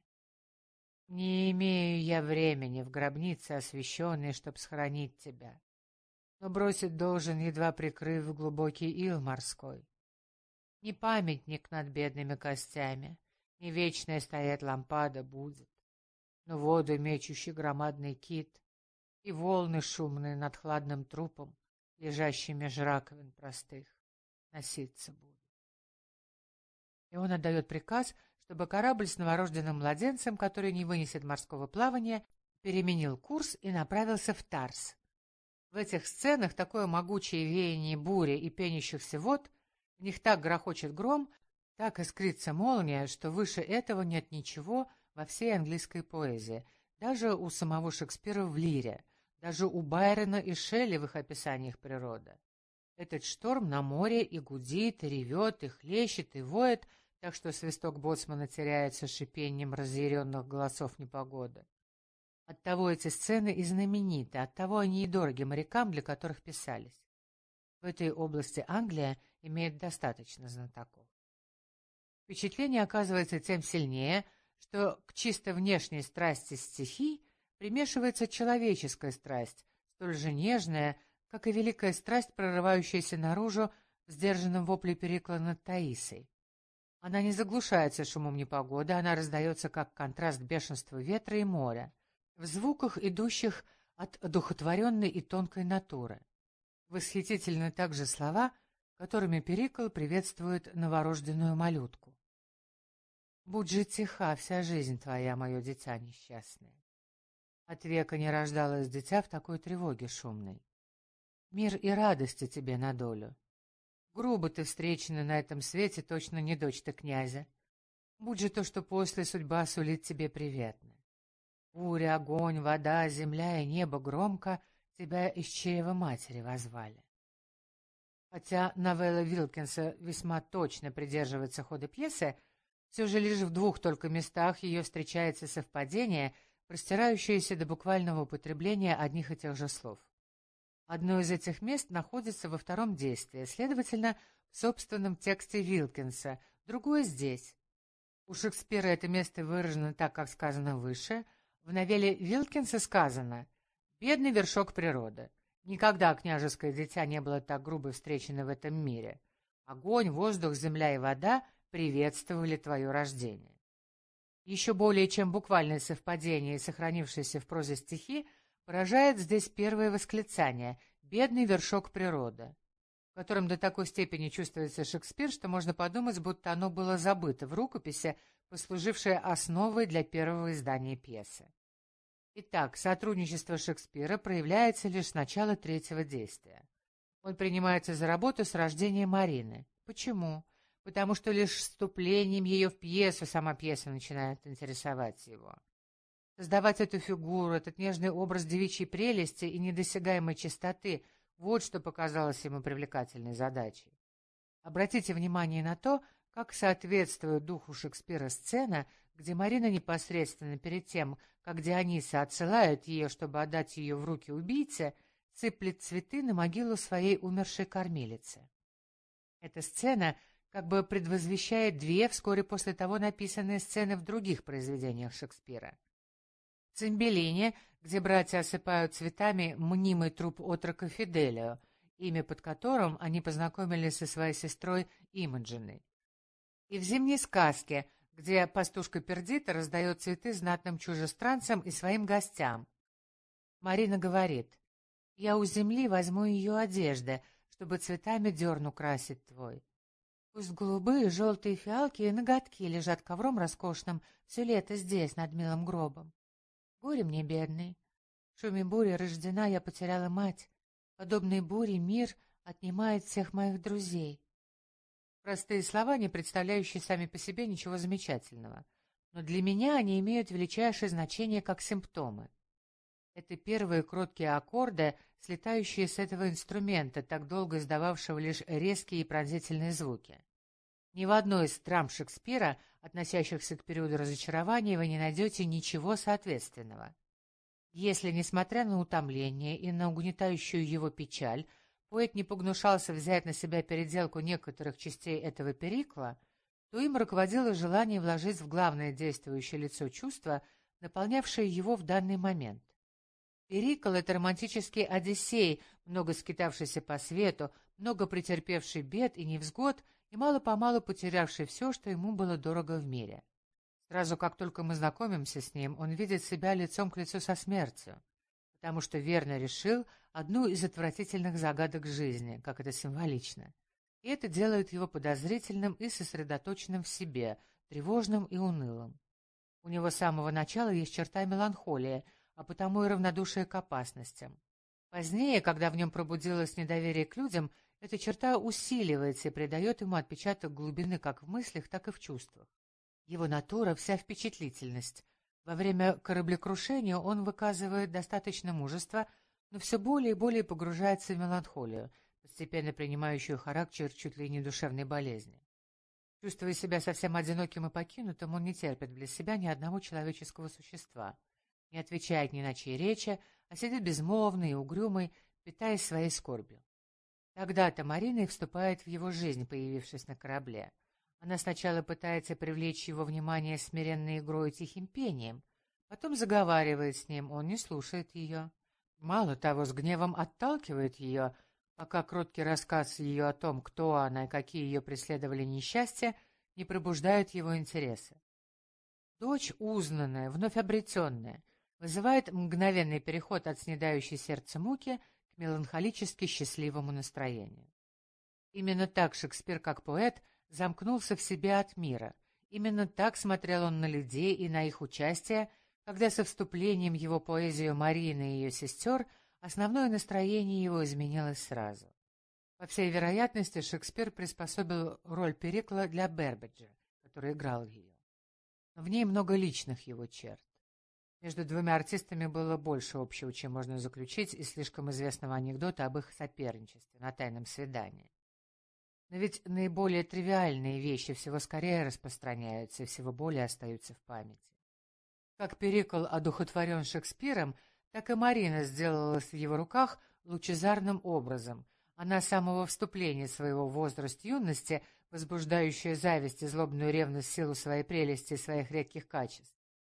Не имею я времени в гробнице освященной, чтоб схоронить тебя, но бросить должен, едва прикрыв глубокий ил морской. Не памятник над бедными костями, не вечная стоять лампада будет, но воду мечущий громадный кит и волны шумные над хладным трупом, лежащий меж раковин простых, носиться будут». И он отдает приказ, чтобы корабль с новорожденным младенцем, который не вынесет морского плавания, переменил курс и направился в Тарс. В этих сценах такое могучее веяние бури и пенящихся вод, в них так грохочет гром, так искрится молния, что выше этого нет ничего во всей английской поэзии, даже у самого Шекспира в «Лире», даже у Байрона и Шелли в их описаниях природы. Этот шторм на море и гудит, и ревет, и хлещет, и воет, так что свисток боцмана теряется шипением разъяренных голосов непогоды. Оттого эти сцены и знамениты, оттого они и дороги морякам, для которых писались. В этой области Англия имеет достаточно знатоков. Впечатление оказывается тем сильнее, что к чисто внешней страсти стихий примешивается человеческая страсть, столь же нежная, как и великая страсть, прорывающаяся наружу в сдержанном вопле Перикла над Таисой. Она не заглушается шумом непогоды, она раздается как контраст бешенства ветра и моря, в звуках, идущих от одухотворенной и тонкой натуры. Восхитительны также слова, которыми Перикл приветствует новорожденную малютку. «Будь же тиха вся жизнь твоя, мое дитя несчастное. От века не рождалось дитя в такой тревоге шумной. Мир и радости тебе на долю. Грубо ты встречена на этом свете, точно не дочь ты князя. Будь же то, что после судьба сулит тебе приветно. Буря, огонь, вода, земля и небо громко тебя из чрева матери возвали». Хотя новелла Вилкинса весьма точно придерживается хода пьесы, все же лишь в двух только местах ее встречается совпадение, простирающееся до буквального употребления одних и тех же слов. Одно из этих мест находится во втором действии, следовательно, в собственном тексте Вилкинса, другое здесь. У Шекспира это место выражено так, как сказано выше. В новелле Вилкинса сказано «Бедный вершок природы. Никогда княжеское дитя не было так грубо встречено в этом мире. Огонь, воздух, земля и вода приветствовали твое рождение». Еще более чем буквальное совпадение, сохранившееся в прозе стихи, поражает здесь первое восклицание «бедный вершок природы», в котором до такой степени чувствуется Шекспир, что можно подумать, будто оно было забыто в рукописи, послужившей основой для первого издания пьесы. Итак, сотрудничество Шекспира проявляется лишь с начала третьего действия. Он принимается за работу с рождением Марины. Почему? Потому что лишь вступлением ее в пьесу сама пьеса начинает интересовать его. Создавать эту фигуру, этот нежный образ девичьей прелести и недосягаемой чистоты – вот что показалось ему привлекательной задачей. Обратите внимание на то, как соответствует духу Шекспира сцена, где Марина непосредственно перед тем, как Диониса отсылают ее, чтобы отдать ее в руки убийце, сыплет цветы на могилу своей умершей кормилицы. Эта сцена как бы предвозвещает две вскоре после того написанные сцены в других произведениях Шекспира. В «Цимбелине», где братья осыпают цветами мнимый труп отрока Фиделио, имя под которым они познакомились со своей сестрой Имоджиной. И в «Зимней сказке», где пастушка Пердита раздает цветы знатным чужестранцам и своим гостям. Марина говорит: «Я у земли возьму ее одежды, чтобы цветами дерн украсить твой. Пусть голубые, желтые фиалки и ноготки лежат ковром роскошным все лето здесь, над милым гробом. Горе мне, бедный. В шуме бури рождена я потеряла мать. Подобной буре мир отнимает всех моих друзей». Простые слова, не представляющие сами по себе ничего замечательного. Но для меня они имеют величайшее значение как симптомы. Это первые кроткие аккорды, слетающие с этого инструмента, так долго издававшего лишь резкие и пронзительные звуки. Ни в одной из драм Шекспира, относящихся к периоду разочарования, вы не найдете ничего соответственного. Если, несмотря на утомление и на угнетающую его печаль, поэт не погнушался взять на себя переделку некоторых частей этого Перикла, то им руководило желание вложить в главное действующее лицо чувства, наполнявшее его в данный момент. Перикл — это романтический Одиссей, много скитавшийся по свету, много претерпевший бед и невзгод и мало-помалу потерявший все, что ему было дорого в мире. Сразу как только мы знакомимся с ним, он видит себя лицом к лицу со смертью, потому что верно решил одну из отвратительных загадок жизни, как это символично. И это делает его подозрительным и сосредоточенным в себе, тревожным и унылым. У него с самого начала есть черта меланхолии, а потому и равнодушие к опасностям. Позднее, когда в нем пробудилось недоверие к людям, эта черта усиливается и придает ему отпечаток глубины как в мыслях, так и в чувствах. Его натура вся впечатлительность. Во время кораблекрушения он выказывает достаточно мужества, но все более и более погружается в меланхолию, постепенно принимающую характер чуть ли не душевной болезни. Чувствуя себя совсем одиноким и покинутым, он не терпит для себя ни одного человеческого существа, не отвечает ни на чьи речи, а сидит безмолвный и угрюмый, питаясь своей скорбью. Тогда-то Марина и вступает в его жизнь, появившись на корабле. Она сначала пытается привлечь его внимание смиренной игрой и тихим пением, потом заговаривает с ним, он не слушает ее. Мало того, с гневом отталкивает ее, пока кроткий рассказ ее о том, кто она и какие ее преследовали несчастья, не пробуждают его интереса. Дочь, узнанная, вновь обретенная, вызывает мгновенный переход от снедающей сердце муки к меланхолически счастливому настроению. Именно так Шекспир, как поэт, замкнулся в себе от мира. Именно так смотрел он на людей и на их участие, когда со вступлением в его поэзию Марины и ее сестер основное настроение его изменилось сразу. По всей вероятности, Шекспир приспособил роль Перикла для Бербиджа, который играл ее. Но в ней много личных его черт. Между двумя артистами было больше общего, чем можно заключить из слишком известного анекдота об их соперничестве на тайном свидании. Но ведь наиболее тривиальные вещи всего скорее распространяются и всего более остаются в памяти. Как Перикл одухотворен Шекспиром, так и Марина сделалась в его руках лучезарным образом. Она с самого вступления своего возраста юности, возбуждающая зависть и злобную ревность в силу своей прелести и своих редких качеств.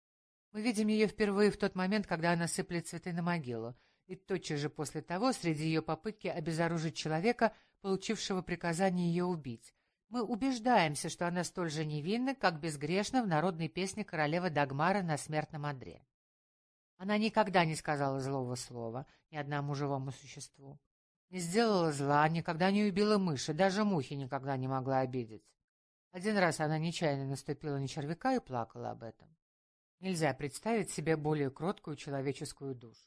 Мы видим ее впервые в тот момент, когда она сыплет цветы на могилу, и тотчас же после того, среди ее попытки обезоружить человека, получившего приказание ее убить. Мы убеждаемся, что она столь же невинна, как безгрешна в народной песне королевы Дагмара на смертном одре. Она никогда не сказала злого слова ни одному живому существу, не сделала зла, никогда не убила мыши, даже мухи никогда не могла обидеть. Один раз она нечаянно наступила на червяка и плакала об этом. Нельзя представить себе более кроткую человеческую душу.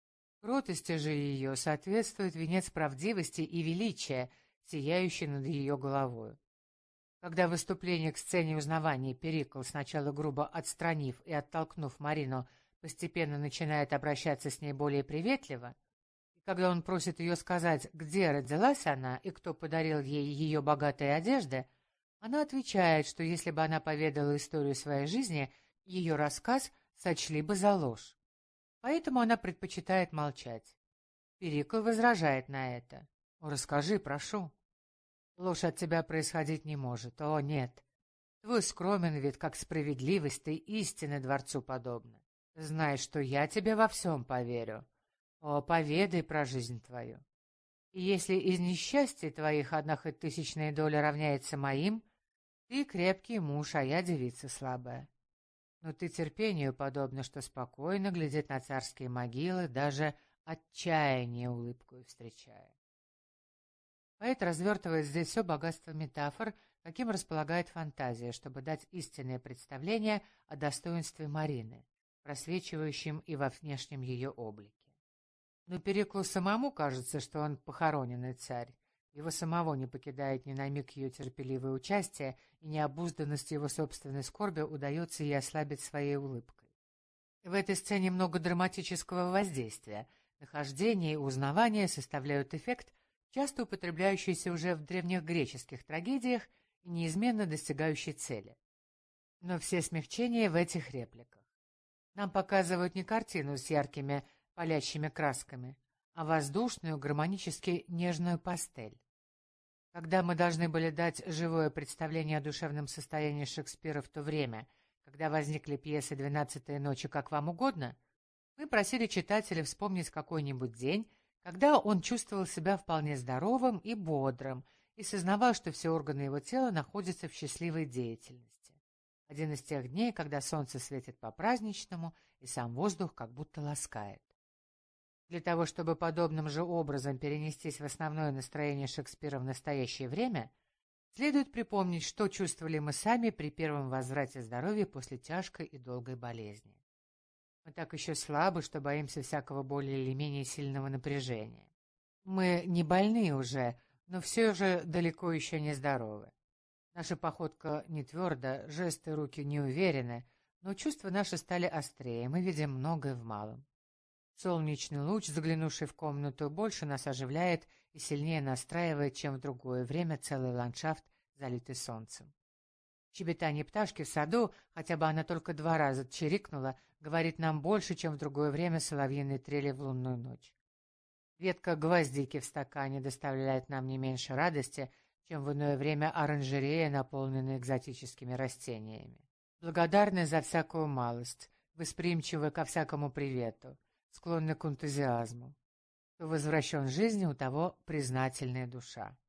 Кротости же ее соответствует венец правдивости и величия, сияющий над ее головою. Когда в выступлении к сцене узнавания Перикл, сначала грубо отстранив и оттолкнув Марину, постепенно начинает обращаться с ней более приветливо, и когда он просит ее сказать, где родилась она и кто подарил ей ее богатые одежды, она отвечает, что если бы она поведала историю своей жизни, ее рассказ сочли бы за ложь. Поэтому она предпочитает молчать. Перикл возражает на это. «О, расскажи, прошу». «Ложь от тебя происходить не может. О, нет. Твой скромен вид, как справедливость, ты истины дворцу подобна. Знай, что я тебе во всем поверю. О, поведай про жизнь твою. И если из несчастий твоих одна хоть тысячная доля равняется моим, ты крепкий муж, а я девица слабая. Но ты терпению подобно, что спокойно глядит на царские могилы, даже отчаяние улыбкою встречая». Поэт развертывает здесь все богатство метафор, каким располагает фантазия, чтобы дать истинное представление о достоинстве Марины, просвечивающем и во внешнем ее облике. Но Периклу самому кажется, что он похороненный царь. Его самого не покидает ни на миг ее терпеливое участие, и необузданность его собственной скорби удается ей ослабить своей улыбкой. В этой сцене много драматического воздействия. Нахождение и узнавание составляют эффект, часто употребляющийся уже в древних греческих трагедиях и неизменно достигающий цели. Но все смягчения в этих репликах. Нам показывают не картину с яркими палящими красками, а воздушную, гармонически нежную пастель. Когда мы должны были дать живое представление о душевном состоянии Шекспира в то время, когда возникли пьесы «12-я ночи», как вам угодно, мы просили читателя вспомнить какой-нибудь день, когда он чувствовал себя вполне здоровым и бодрым и сознавал, что все органы его тела находятся в счастливой деятельности. Один из тех дней, когда солнце светит по-праздничному и сам воздух как будто ласкает. Для того, чтобы подобным же образом перенестись в основное настроение Шекспира в настоящее время, следует припомнить, что чувствовали мы сами при первом возврате здоровья после тяжкой и долгой болезни. Мы так еще слабы, что боимся всякого более или менее сильного напряжения. Мы не больны уже, но все же далеко еще не здоровы. Наша походка не тверда, жесты руки не уверены, но чувства наши стали острее, мы видим многое в малом. Солнечный луч, заглянувший в комнату, больше нас оживляет и сильнее настраивает, чем в другое время целый ландшафт, залитый солнцем. Щебетание пташки в саду, хотя бы она только 2 раза чирикнула, говорит нам больше, чем в другое время соловьиной трели в лунную ночь. Ветка гвоздики в стакане доставляет нам не меньше радости, чем в иное время оранжерея, наполненная экзотическими растениями. Благодарны за всякую малость, восприимчивы ко всякому привету, склонны к энтузиазму. Кто возвращен жизни, у того признательная душа.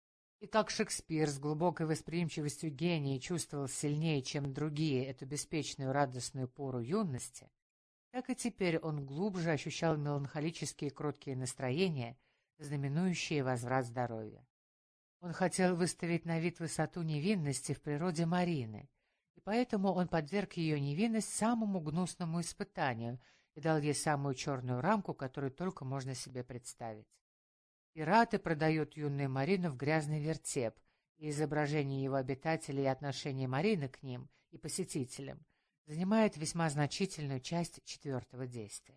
И как Шекспир с глубокой восприимчивостью гения чувствовал сильнее, чем другие, эту беспечную радостную пору юности, так и теперь он глубже ощущал меланхолические кроткие настроения, знаменующие возврат здоровья. Он хотел выставить на вид высоту невинности в природе Марины, и поэтому он подверг ее невинность самому гнусному испытанию и дал ей самую черную рамку, которую только можно себе представить. Пираты продают юную Марину в грязный вертеп, и изображение его обитателей и отношение Марины к ним и посетителям занимает весьма значительную часть четвертого действия.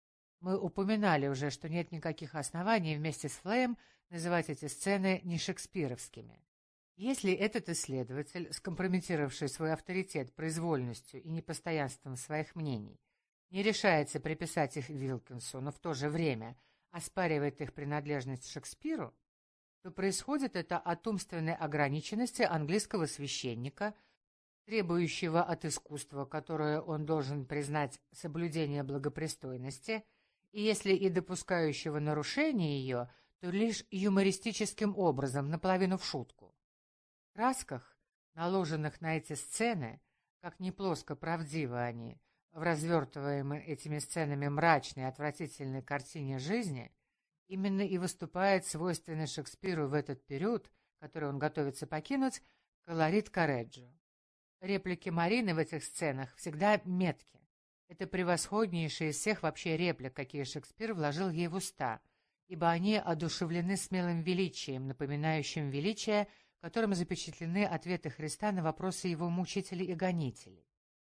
Мы упоминали уже, что нет никаких оснований вместе с Флеем называть эти сцены не шекспировскими. Если этот исследователь, скомпрометировавший свой авторитет произвольностью и непостоянством своих мнений, не решается приписать их Вилкинсу, но в то же время оспаривает их принадлежность Шекспиру, то происходит это от умственной ограниченности английского священника, требующего от искусства, которое он должен признать соблюдение благопристойности, и если и допускающего нарушение ее, то лишь юмористическим образом, наполовину в шутку. В красках, наложенных на эти сцены, как ни плоско правдивы они, в развертываемой этими сценами мрачной и отвратительной картине жизни, именно и выступает свойственный Шекспиру в этот период, который он готовится покинуть, колорит Корреджо. Реплики Марины в этих сценах всегда метки. Это превосходнейшие из всех вообще реплик, какие Шекспир вложил ей в уста, ибо они одушевлены смелым величием, напоминающим величие, которым запечатлены ответы Христа на вопросы его мучителей и гонителей.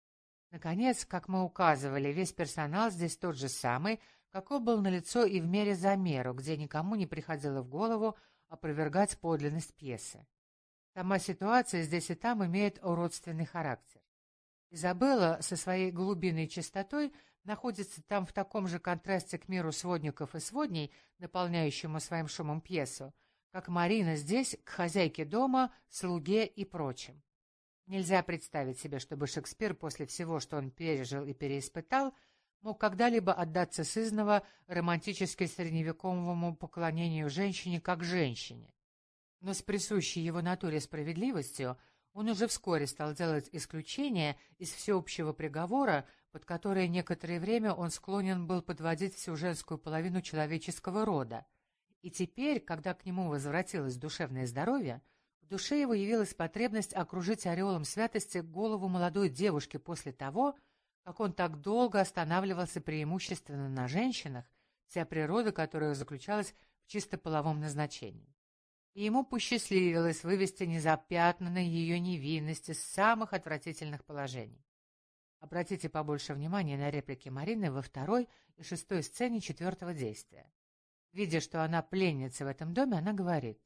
Наконец, как мы указывали, весь персонал здесь тот же самый, какой был налицо и в «Мере за меру», где никому не приходило в голову опровергать подлинность пьесы. Сама ситуация здесь и там имеет родственный характер. Изабелла со своей глубинной чистотой находится там в таком же контрасте к миру сводников и сводней, наполняющему своим шумом пьесу, как Марина здесь к хозяйке дома, слуге и прочим. Нельзя представить себе, чтобы Шекспир после всего, что он пережил и переиспытал, мог когда-либо отдаться сызнова романтически средневековому поклонению женщине как женщине. Но с присущей его натуре справедливостью он уже вскоре стал делать исключение из всеобщего приговора, под который некоторое время он склонен был подводить всю женскую половину человеческого рода. И теперь, когда к нему возвратилось душевное здоровье, в душе его явилась потребность окружить ореолом святости голову молодой девушки после того, как он так долго останавливался преимущественно на женщинах, вся природа которых заключалась в чисто половом назначении. И ему посчастливилось вывести незапятнанной ее невинность из самых отвратительных положений. Обратите побольше внимания на реплики Марины во второй и шестой сцене четвертого действия. Видя, что она пленница в этом доме, она говорит: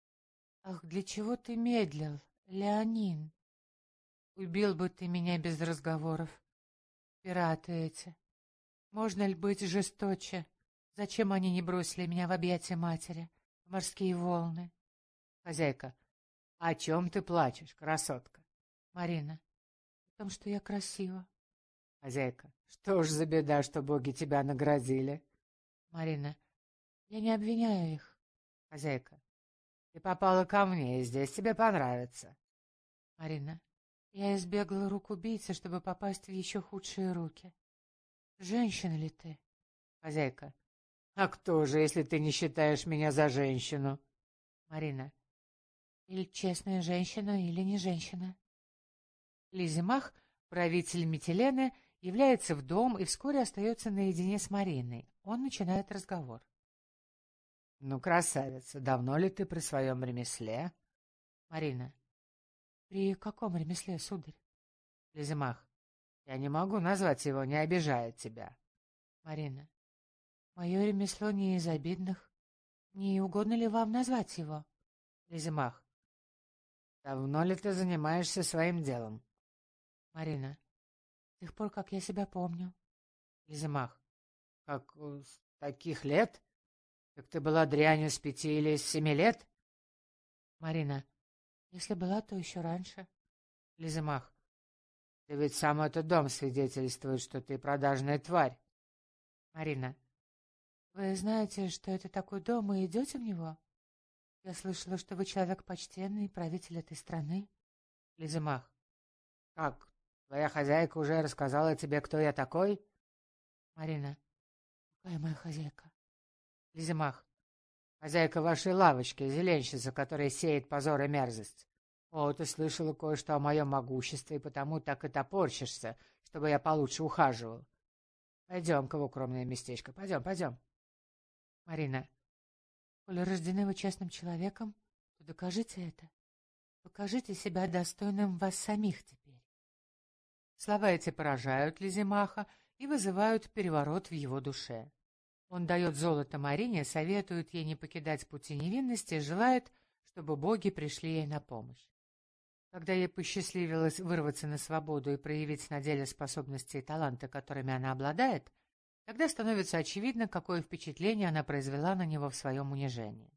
«Ах, для чего ты медлил, Леонин? Убил бы ты меня без разговоров. Пираты эти. Можно ли быть жесточе? Зачем они не бросили меня в объятия матери, в морские волны?» Хозяйка: «О чем ты плачешь, красотка?» Марина: «О том, что я красива». Хозяйка: «Что ж за беда, что боги тебя наградили?» Марина: «Я не обвиняю их». Хозяйка: «Ты попала ко мне, и здесь тебе понравится». Марина: «Я избегла рук убийцы, чтобы попасть в еще худшие руки. Женщина ли ты?» Хозяйка: «А кто же, если ты не считаешь меня за женщину?» Марина: «Или честная женщина, или не женщина». Лизимах, правитель Митилены, является в дом и вскоре остается наедине с Мариной. Он начинает разговор. «Ну, красавица, давно ли ты при своем ремесле?» Марина: «При каком ремесле, сударь?» Лизимах: «Я не могу назвать его, не обижая тебя». Марина: «Мое ремесло не из обидных. Не угодно ли вам назвать его?» Лизимах: «Давно ли ты занимаешься своим делом?» Марина: «С тех пор, как я себя помню». Лизимах: «Как с таких лет? Как ты была дрянью с 5 или с 7 лет?» Марина: «Если была, то еще раньше». Лизимах: «Да ведь сам этот дом свидетельствует, что ты продажная тварь». Марина. Вы знаете, что это такой дом, и идете в него? Я слышала, что вы человек почтенный, правитель этой страны. Лизимах. Как? Твоя хозяйка уже рассказала тебе, кто я такой? Марина. Какая моя хозяйка? Лизимах. Хозяйка вашей лавочки, зеленщица, которая сеет позор и мерзость. О, ты слышала кое-что о моем могуществе, и потому так и топорщишься, чтобы я получше ухаживал. Пойдем-ка в укромное местечко. Пойдем, пойдем. Марина. Коли рождены вы честным человеком, то докажите это. Покажите себя достойным вас самих теперь. Слова эти поражают Лизимаха и вызывают переворот в его душе. Он дает золото Марине, советует ей не покидать пути невинности и желает, чтобы боги пришли ей на помощь. Когда ей посчастливилось вырваться на свободу и проявить на деле способности и таланты, которыми она обладает, тогда становится очевидно, какое впечатление она произвела на него в своем унижении.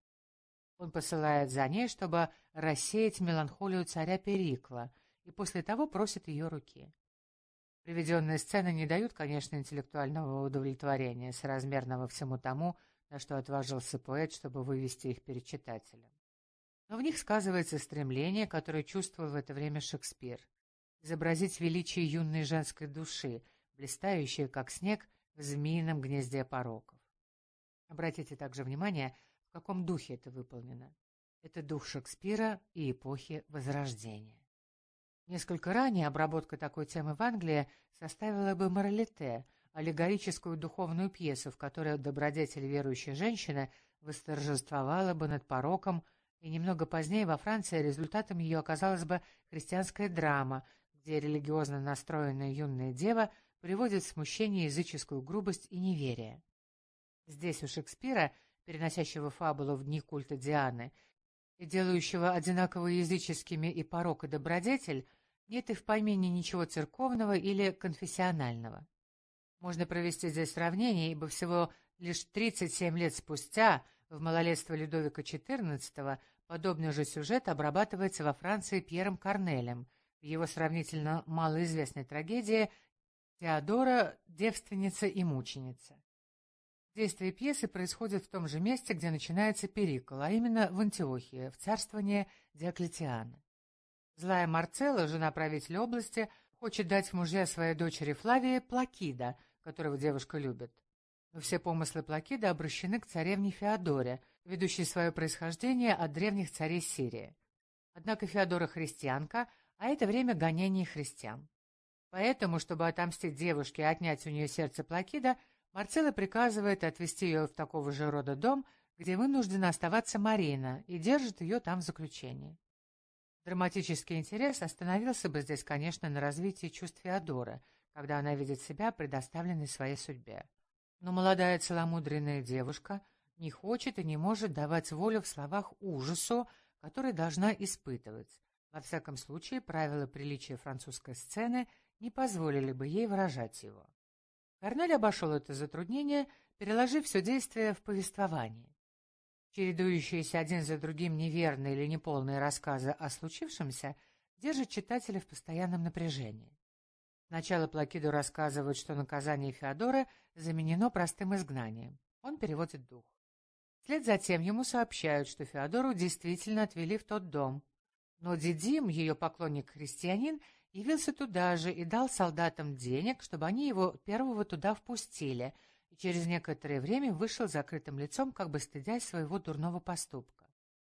Он посылает за ней, чтобы рассеять меланхолию царя Перикла, и после того просит ее руки. Приведенные сцены не дают, конечно, интеллектуального удовлетворения, соразмерного всему тому, на что отважился поэт, чтобы вывести их перед читателем. Но в них сказывается стремление, которое чувствовал в это время Шекспир, изобразить величие юной женской души, блистающее, как снег, в змеином гнезде пороков. Обратите также внимание, в каком духе это выполнено. Это дух Шекспира и эпохи Возрождения. Несколько ранее обработка такой темы в Англии составила бы «Моралите», аллегорическую духовную пьесу, в которой добродетель верующей женщины восторжествовала бы над пороком, и немного позднее во Франции результатом ее оказалась бы христианская драма, где религиозно настроенная юная дева приводит в смущение языческую грубость и неверие. Здесь у Шекспира, переносящего фабулу в дни культа Дианы и делающего одинаково языческими и порок, и добродетель, нет и в помине ничего церковного или конфессионального. Можно провести здесь сравнение, ибо всего лишь 37 лет спустя, в малолетство Людовика XIV, подобный же сюжет обрабатывается во Франции Пьером Корнелем в его сравнительно малоизвестной трагедии «Теодора, девственница и мученица». Действие пьесы происходит в том же месте, где начинается Перикл, а именно в Антиохии, в царствовании Диоклетиана. Злая Марцелла, жена правителя области, хочет дать в мужья своей дочери Флавии Плакида, которого девушка любит. Но все помыслы Плакида обращены к царевне Феодоре, ведущей свое происхождение от древних царей Сирии. Однако Феодора христианка, а это время гонений христиан. Поэтому, чтобы отомстить девушке и отнять у нее сердце Плакида, Марцелла приказывает отвезти ее в такого же рода дом, где вынуждена оставаться Марина, и держит ее там в заключении. Драматический интерес остановился бы здесь, конечно, на развитии чувств Феодоры, когда она видит себя предоставленной своей судьбе. Но молодая целомудренная девушка не хочет и не может давать волю в словах ужасу, который должна испытывать. Во всяком случае, правила приличия французской сцены не позволили бы ей выражать его. Корнель обошел это затруднение, переложив все действие в повествование. Чередующиеся один за другим неверные или неполные рассказы о случившемся держат читателя в постоянном напряжении. Сначала Плакиду рассказывают, что наказание Феодоры заменено простым изгнанием. Он переводит дух. Вслед за тем ему сообщают, что Феодору действительно отвели в тот дом. Но Дидим, ее поклонник-христианин, явился туда же и дал солдатам денег, чтобы они его первого туда впустили, и через некоторое время вышел закрытым лицом, как бы стыдясь своего дурного поступка.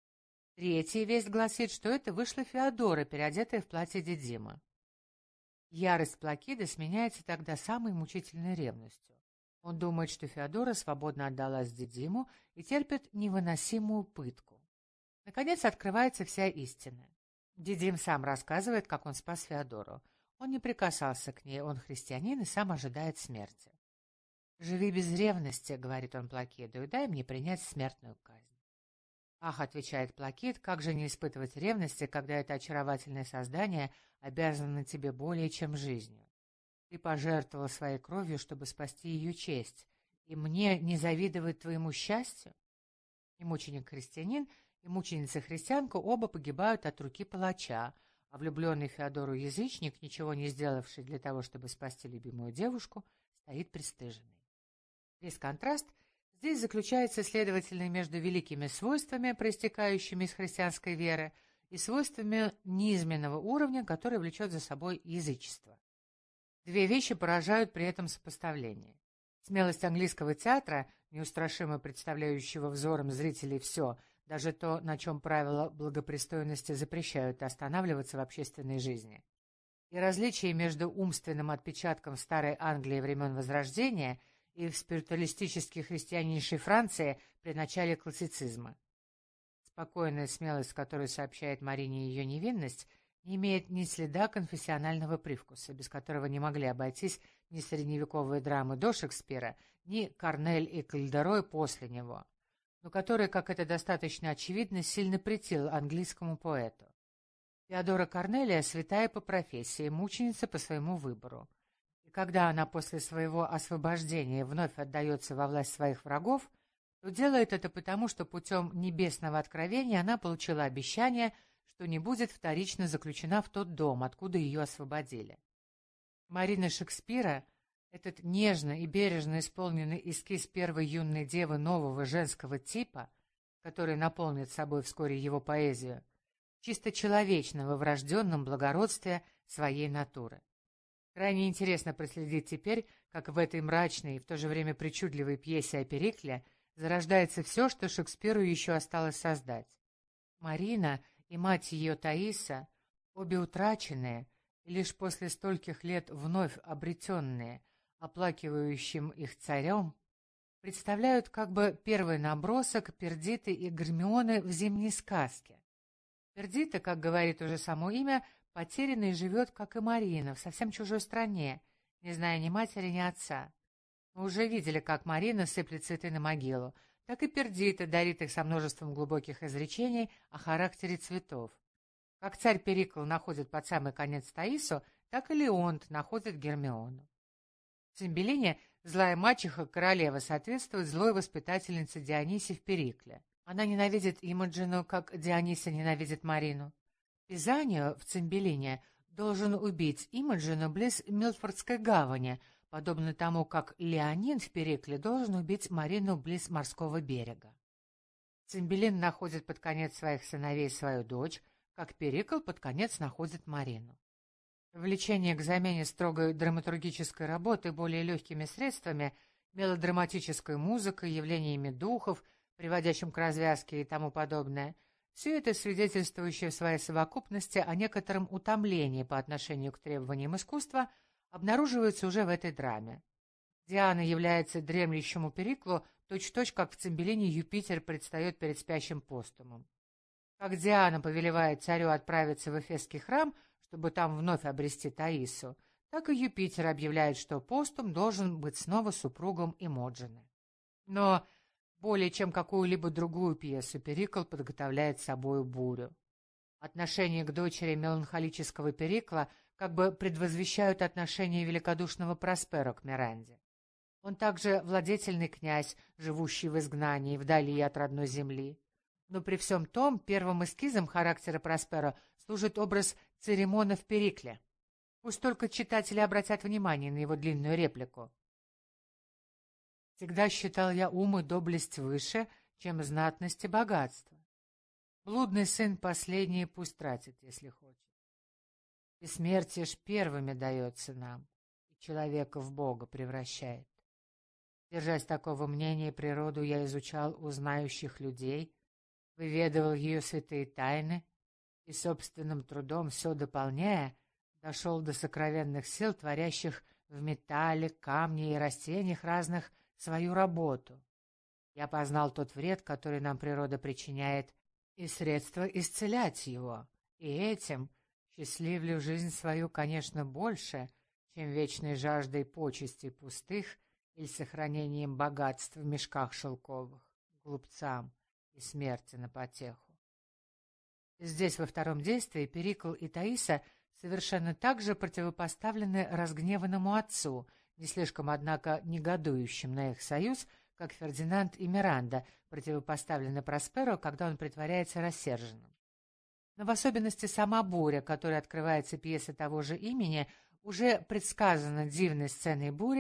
Третья весть гласит, что это вышла Феодора, переодетая в платье Дидима. Ярость Плакида сменяется тогда самой мучительной ревностью. Он думает, что Феодора свободно отдалась Дидиму и терпит невыносимую пытку. Наконец открывается вся истина. Дидим сам рассказывает, как он спас Феодору. Он не прикасался к ней, он христианин и сам ожидает смерти. «Живи без ревности», — говорит он Плакиду, — «и дай мне принять смертную казнь». «Ах», — отвечает Плакид, — «как же не испытывать ревности, когда это очаровательное создание обязано тебе более, чем жизнью? Ты пожертвовал своей кровью, чтобы спасти ее честь, и мне не завидовать твоему счастью?» И мученик-христианин, и мученица-христианка оба погибают от руки палача, а влюбленный Феодору язычник, ничего не сделавший для того, чтобы спасти любимую девушку, стоит пристыженный. Весь контраст здесь заключается, следовательно, между великими свойствами, проистекающими из христианской веры, и свойствами низменного уровня, который влечет за собой язычество. Две вещи поражают при этом сопоставлении. Смелость английского театра, неустрашимо представляющего взором зрителей все, даже то, на чем правила благопристойности запрещают останавливаться в общественной жизни, и различие между умственным отпечатком старой Англии времен Возрождения и в спиритуалистически христианнейшей Франции при начале классицизма. Спокойная смелость, с которой сообщает Марине ее невинность, не имеет ни следа конфессионального привкуса, без которого не могли обойтись ни средневековые драмы до Шекспира, ни Корнель и Кальдерой после него, но который, как это достаточно очевидно, сильно претил английскому поэту. Теодора Корнелия святая по профессии, мученица по своему выбору. И когда она после своего освобождения вновь отдается во власть своих врагов, то делает это потому, что путем небесного откровения она получила обещание, что не будет вторично заключена в тот дом, откуда ее освободили. Марина Шекспира, этот нежно и бережно исполненный эскиз первой юной девы нового женского типа, который наполнит собой вскоре его поэзию, чисто человечно во врожденном благородстве своей натуры. Крайне интересно проследить теперь, как в этой мрачной и в то же время причудливой пьесе о Перикле зарождается все, что Шекспиру еще осталось создать. Марина и мать ее Таиса, обе утраченные, и лишь после стольких лет вновь обретенные, оплакивающим их царем, представляют как бы первый набросок Пердиты и Гермионы в зимней сказке. Пердита, как говорит уже само имя, потерянный живет, как и Марина, в совсем чужой стране, не зная ни матери, ни отца. Мы уже видели, как Марина сыплет цветы на могилу, так и Пердита дарит их со множеством глубоких изречений о характере цветов. Как царь Перикл находит под самый конец Таису, так и Леонт находит Гермиону. В Цимбелине злая мачеха королева соответствует злой воспитательнице Дионисе в Перикле. Она ненавидит Имаджину, как Диониса ненавидит Марину. Пизанию в Цимбелине должен убить Имаджину близ Милфордской гавани, подобно тому, как Леонин в Перикле должен убить Марину близ морского берега. Цимбелин находит под конец своих сыновей свою дочь, как Перикл под конец находит Марину. Влечение к замене строгой драматургической работы более легкими средствами, мелодраматической музыкой, явлениями духов, приводящим к развязке и тому подобное, все это свидетельствующее в своей совокупности о некотором утомлении по отношению к требованиям искусства, обнаруживается уже в этой драме. Диана является дремлющему Периклу точь-в-точь, как в Цимбелине Юпитер предстает перед спящим Постумом. Как Диана повелевает царю отправиться в Эфесский храм, чтобы там вновь обрести Таису, так и Юпитер объявляет, что Постум должен быть снова супругом Имоджины. Но более чем какую-либо другую пьесу Перикл подготовляет собою бурю. Отношения к дочери меланхолического Перикла как бы предвозвещают отношение великодушного Проспера к Миранде. Он также владетельный князь, живущий в изгнании, вдали от родной земли. Но при всем том первым эскизом характера Проспера служит образ Церемона в Перикле. Пусть только читатели обратят внимание на его длинную реплику. «Всегда считал я ум и доблесть выше, чем знатность и богатство. Блудный сын последний пусть тратит, если хочет. Бессмертие ж первыми дается нам, и человека в Бога превращает. Держась такого мнения, природу я изучал у знающих людей, выведывал ее святые тайны и собственным трудом все дополняя, дошел до сокровенных сил, творящих в металле, камне и растениях разных свою работу. Я познал тот вред, который нам природа причиняет, и средства исцелять его, и этим счастливлю жизнь свою, конечно, больше, чем вечной жаждой почестей пустых или сохранением богатств в мешках шелковых, глупцам и смерти на потеху. Здесь во втором действии Перикл и Таиса совершенно так же противопоставлены разгневанному отцу, не слишком, однако, негодующим на их союз, как Фердинанд и Миранда противопоставлены Просперо, когда он притворяется рассерженным. Но в особенности сама буря, которой открывается пьеса того же имени, уже предсказана дивной сценой бури, с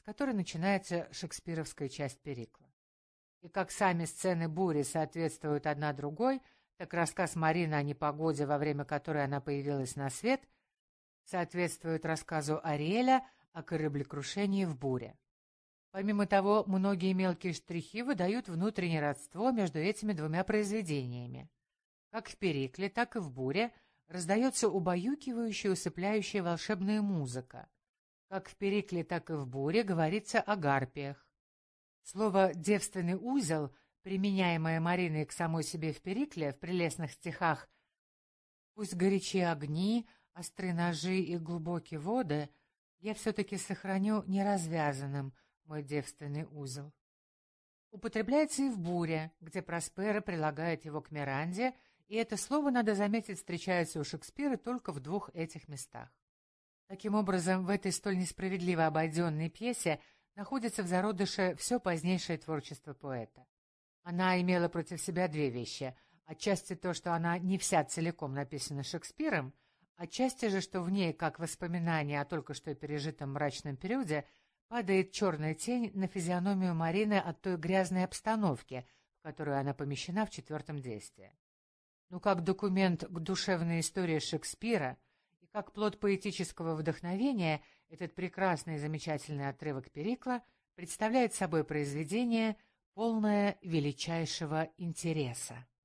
которой начинается шекспировская часть Перикла. И как сами сцены бури соответствуют одна другой, так рассказ Марины о непогоде, во время которой она появилась на свет, соответствует рассказу Ариэля о кораблекрушении в буре. Помимо того, многие мелкие штрихи выдают внутреннее родство между этими двумя произведениями. Как в Перикле, так и в буре раздается убаюкивающая, усыпляющая волшебная музыка. Как в Перикле, так и в буре говорится о гарпиях. Слово «девственный узел», применяемое Мариной к самой себе в Перикле, в прелестных стихах «Пусть горячи огни, остры ножи и глубокие воды, я все-таки сохраню неразвязанным мой девственный узел», употребляется и в буре, где Проспера прилагает его к Миранде, и это слово, надо заметить, встречается у Шекспира только в двух этих местах. Таким образом, в этой столь несправедливо обойденной пьесе находится в зародыше все позднейшее творчество поэта. Она имела против себя две вещи. Отчасти то, что она не вся целиком написана Шекспиром, отчасти же, что в ней, как воспоминание о только что пережитом мрачном периоде, падает черная тень на физиономию Марины от той грязной обстановки, в которую она помещена в четвертом действии. Но как документ к душевной истории Шекспира и как плод поэтического вдохновения, этот прекрасный и замечательный отрывок Перикла представляет собой произведение, полное величайшего интереса.